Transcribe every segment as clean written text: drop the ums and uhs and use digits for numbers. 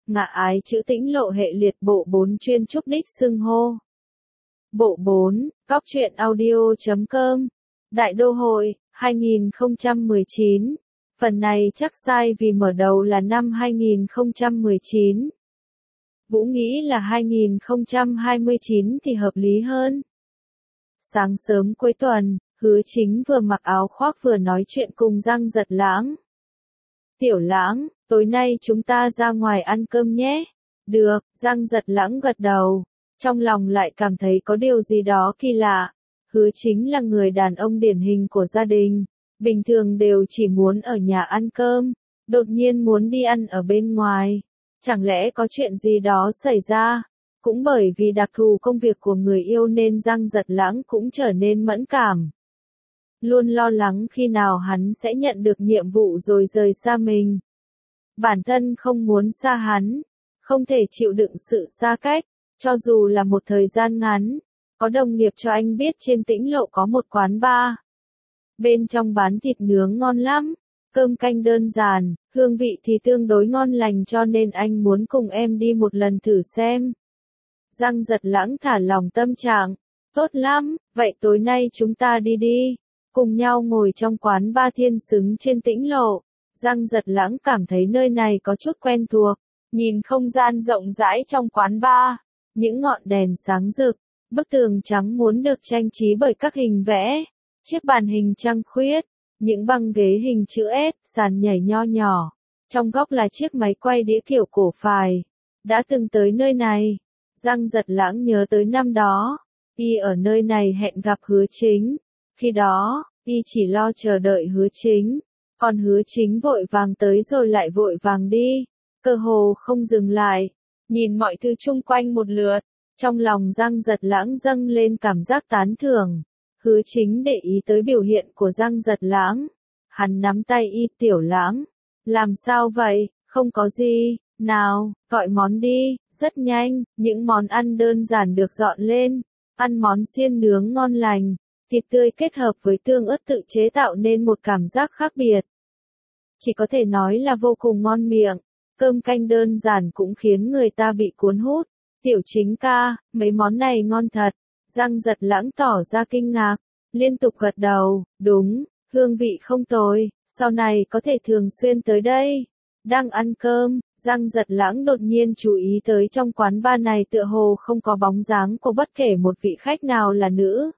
ngạ ái chữ tĩnh lộ hệ liệt bộ 4 chuyên trúc đích xưng hô. Bộ 4, Góc truyện audio.com, Đại Đô Hội, 2019. Phần này chắc sai vì mở đầu là năm 2019. Vũ nghĩ là 2029 thì hợp lý hơn. Sáng sớm cuối tuần, Hứa Chính vừa mặc áo khoác vừa nói chuyện cùng Giang Giật Lãng. Tiểu Lãng, tối nay chúng ta ra ngoài ăn cơm nhé. Được, Giang Giật Lãng gật đầu. Trong lòng lại cảm thấy có điều gì đó kỳ lạ. Hứa Chính là người đàn ông điển hình của gia đình. Bình thường đều chỉ muốn ở nhà ăn cơm. Đột nhiên muốn đi ăn ở bên ngoài. Chẳng lẽ có chuyện gì đó xảy ra? Cũng bởi vì đặc thù công việc của người yêu nên Giang Giật Lãng cũng trở nên mẫn cảm. Luôn lo lắng khi nào hắn sẽ nhận được nhiệm vụ rồi rời xa mình. Bản thân không muốn xa hắn, không thể chịu đựng sự xa cách, cho dù là một thời gian ngắn. Có đồng nghiệp cho anh biết trên Tĩnh Lộ có một quán bar. Bên trong bán thịt nướng ngon lắm, cơm canh đơn giản, hương vị thì tương đối ngon lành cho nên anh muốn cùng em đi một lần thử xem. Giang Giật Lãng thả lòng tâm trạng. Tốt lắm, vậy tối nay chúng ta đi đi. Cùng nhau ngồi trong quán bar Thiên Xứng trên Tĩnh Lộ. Giang Giật Lãng cảm thấy nơi này có chút quen thuộc. Nhìn không gian rộng rãi trong quán bar. Những ngọn đèn sáng rực. Bức tường trắng muốn được trang trí bởi các hình vẽ. Chiếc bàn hình trăng khuyết. Những băng ghế hình chữ S, sàn nhảy nho nhỏ. Trong góc là chiếc máy quay đĩa kiểu cổ phài. Đã từng tới nơi này. Giang Giật Lãng nhớ tới năm đó. Y ở nơi này hẹn gặp Hứa Chính. Khi đó, Y chỉ lo chờ đợi Hứa Chính. Còn Hứa Chính vội vàng tới rồi lại vội vàng đi. Cơ hồ không dừng lại. Nhìn mọi thứ chung quanh một lượt. Trong lòng Giang Giật Lãng dâng lên cảm giác tán thưởng. Hứa Chính để ý tới biểu hiện của Giang Giật Lãng. Hắn nắm tay Y. Tiểu Lãng. Làm sao vậy? Không có gì. Nào, gọi món đi. Rất nhanh, những món ăn đơn giản được dọn lên. Ăn món xiên nướng ngon lành. Thịt tươi kết hợp với tương ớt tự chế tạo nên một cảm giác khác biệt. Chỉ có thể nói là vô cùng ngon miệng. Cơm canh đơn giản cũng khiến người ta bị cuốn hút. Tiểu Chính ca, mấy món này ngon thật. Giang Giật Lãng tỏ ra kinh ngạc. Liên tục gật đầu, đúng, hương vị không tồi. Sau này có thể thường xuyên tới đây. Đang ăn cơm, Giang Giật Lãng đột nhiên chú ý tới trong quán bar này tựa hồ không có bóng dáng của bất kể một vị khách nào là nữ.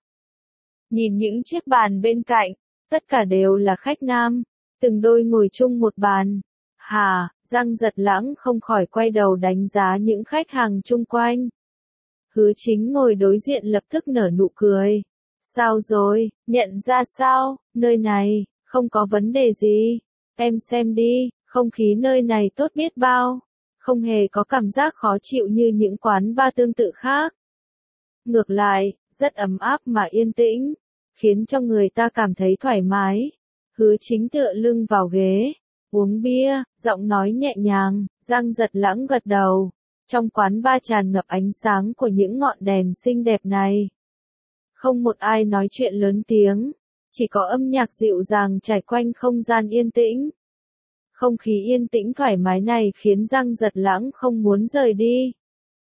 Nhìn những chiếc bàn bên cạnh, tất cả đều là khách nam, từng đôi ngồi chung một bàn. Hà, Giang Giật Lãng không khỏi quay đầu đánh giá những khách hàng chung quanh. Hứa Chính ngồi đối diện lập tức nở nụ cười. Sao rồi, nhận ra sao, nơi này, không có vấn đề gì. Em xem đi, không khí nơi này tốt biết bao. Không hề có cảm giác khó chịu như những quán bar tương tự khác. Ngược lại, rất ấm áp mà yên tĩnh, khiến cho người ta cảm thấy thoải mái. Hứa Chính tựa lưng vào ghế, uống bia, giọng nói nhẹ nhàng. Giang Giật Lãng gật đầu. Trong quán bar tràn ngập ánh sáng của những ngọn đèn xinh đẹp này. Không một ai nói chuyện lớn tiếng, chỉ có âm nhạc dịu dàng trải quanh không gian yên tĩnh. Không khí yên tĩnh thoải mái này khiến Giang Giật Lãng không muốn rời đi.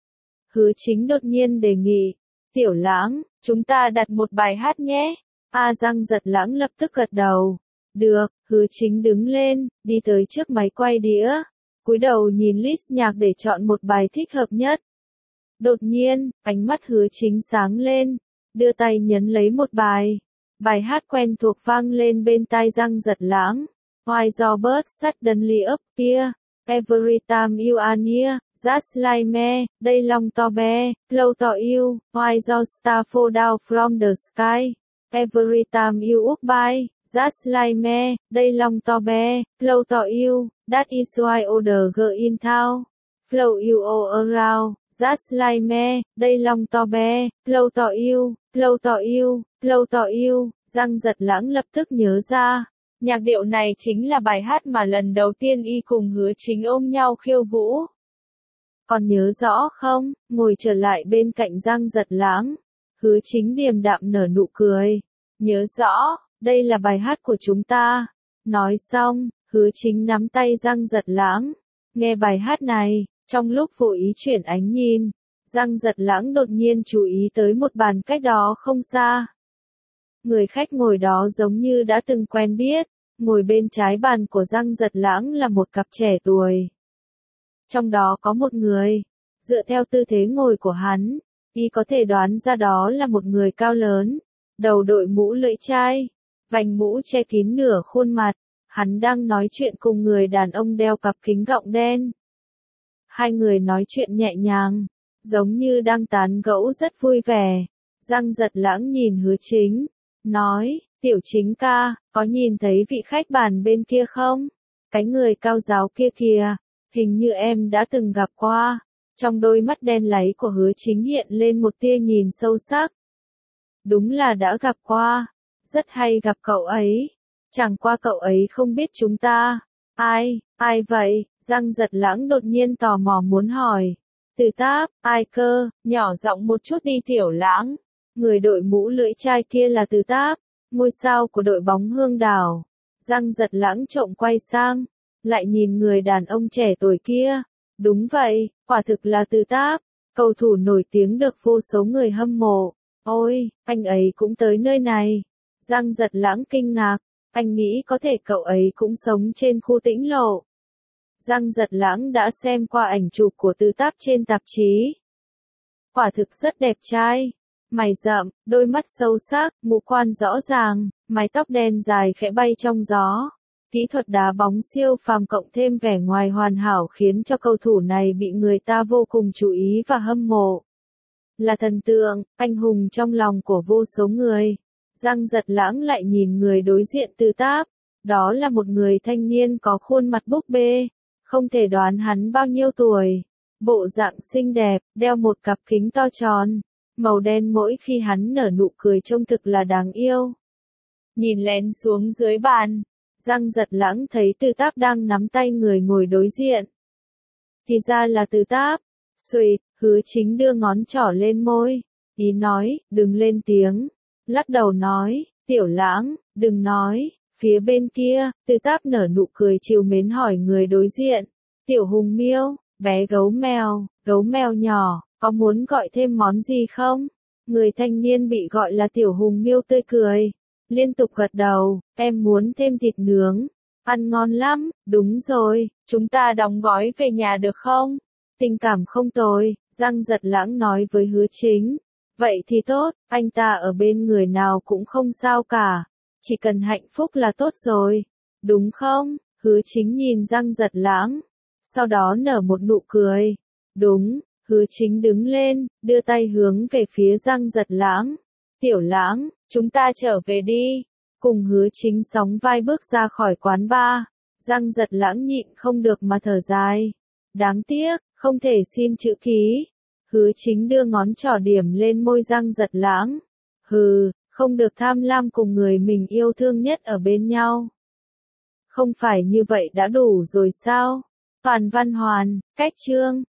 Hứa Chính đột nhiên đề nghị, Tiểu Lãng, chúng ta đặt một bài hát nhé. Giang Giật Lãng lập tức gật đầu. Được, Hứa Chính đứng lên, đi tới trước máy quay đĩa. Cúi đầu nhìn list nhạc để chọn một bài thích hợp nhất. Đột nhiên, ánh mắt Hứa Chính sáng lên, đưa tay nhấn lấy một bài. Bài hát quen thuộc vang lên bên tai Giang Giật Lãng. Why your bird suddenly up here, every time you are near, just like me, day long to bear, close to you, why your star fall down from the sky, every time you walk by, just like me, day long to bear, close to you, that is why all the girls in town, flow you all around, just like me, day long to bear, close to you, close to you, close to you. Giang Giật Lãng lập tức nhớ ra. Nhạc điệu này chính là bài hát mà lần đầu tiên Y cùng Hứa Chính ôm nhau khiêu vũ. Còn nhớ rõ không? Ngồi trở lại bên cạnh Giang Giật Lãng. Hứa Chính điềm đạm nở nụ cười. Nhớ rõ, đây là bài hát của chúng ta. Nói xong, Hứa Chính nắm tay Giang Giật Lãng. Nghe bài hát này, Trong lúc vô ý chuyển ánh nhìn, Giang Giật Lãng đột nhiên chú ý tới một bàn cách đó không xa. Người khách ngồi đó giống như đã từng quen biết, ngồi bên trái bàn của Giang Giật Lãng là một cặp trẻ tuổi. Trong đó có một người, dựa theo tư thế ngồi của hắn, y có thể đoán ra đó là một người cao lớn, đầu đội mũ lưỡi chai, vành mũ che kín nửa khuôn mặt, hắn đang nói chuyện cùng người đàn ông đeo cặp kính gọng đen. Hai người nói chuyện nhẹ nhàng, giống như đang tán gẫu rất vui vẻ. Giang Giật Lãng nhìn Hứa Chính, nói, Tiểu Chính ca, có nhìn thấy vị khách bàn bên kia không? Cái người cao giáo kia kìa, hình như em đã từng gặp qua. Trong đôi mắt đen láy của Hứa Chính hiện lên một tia nhìn sâu sắc. Đúng là đã gặp qua, rất hay gặp cậu ấy. Chẳng qua cậu ấy không biết chúng ta. Ai vậy? Giang Giật Lãng đột nhiên tò mò muốn hỏi. Từ Táp, ai cơ, nhỏ giọng một chút đi Tiểu Lãng. Người đội mũ lưỡi chai kia là Từ Táp, ngôi sao của đội bóng Hương Đảo. Giang Giật Lãng trộm quay sang, lại nhìn người đàn ông trẻ tuổi kia. Đúng vậy, quả thực là Từ Táp, cầu thủ nổi tiếng được vô số người hâm mộ. Ôi, anh ấy cũng tới nơi này. Giang Giật Lãng kinh ngạc, anh nghĩ có thể cậu ấy cũng sống trên khu Tĩnh Lộ. Giang Giật Lãng đã xem qua ảnh chụp của Từ Táp trên tạp chí. Quả thực rất đẹp trai. Mày rậm, đôi mắt sâu sắc, ngũ quan rõ ràng, mái tóc đen dài khẽ bay trong gió. Kỹ thuật đá bóng siêu phàm cộng thêm vẻ ngoài hoàn hảo khiến cho cầu thủ này bị người ta vô cùng chú ý và hâm mộ. Là thần tượng, anh hùng trong lòng của vô số người. Giang Giật Lãng lại nhìn người đối diện Từ Táp. Đó là một người thanh niên có khuôn mặt búp bê. Không thể đoán hắn bao nhiêu tuổi. Bộ dạng xinh đẹp, đeo một cặp kính to tròn. Màu đen mỗi khi hắn nở nụ cười trông thực là đáng yêu. Nhìn lén xuống dưới bàn, Giang Giật Lãng thấy Từ Táp đang nắm tay người ngồi đối diện. Thì ra là Từ Táp. Xuỵt, Hứa Chính đưa ngón trỏ lên môi. Ý nói, đừng lên tiếng. Lắc đầu nói, Tiểu Lãng, đừng nói. Phía bên kia, Từ Táp nở nụ cười trìu mến hỏi người đối diện. Tiểu Hùng Miêu, bé gấu mèo nhỏ, có muốn gọi thêm món gì không? Người thanh niên bị gọi là Tiểu Hùng Miêu tươi cười. Liên tục gật đầu, em muốn thêm thịt nướng. Ăn ngon lắm, đúng rồi, chúng ta đóng gói về nhà được không? Tình cảm không tồi, Giang Giật Lãng nói với Hứa Chính. Vậy thì tốt, anh ta ở bên người nào cũng không sao cả. Chỉ cần hạnh phúc là tốt rồi. Đúng không? Hứa Chính nhìn Giang Giật Lãng. Sau đó nở một nụ cười. Đúng, Hứa Chính đứng lên, đưa tay hướng về phía Giang Giật Lãng. Tiểu Lãng, chúng ta trở về đi. Cùng Hứa Chính sóng vai bước ra khỏi quán bar. Giang Giật Lãng nhịn không được mà thở dài. Đáng tiếc, không thể xin chữ ký. Hứa Chính đưa ngón trỏ điểm lên môi Giang Giật Lãng. Hừ, không được tham lam cùng người mình yêu thương nhất ở bên nhau. Không phải như vậy đã đủ rồi sao? Toàn Văn Hoàn, cách chương.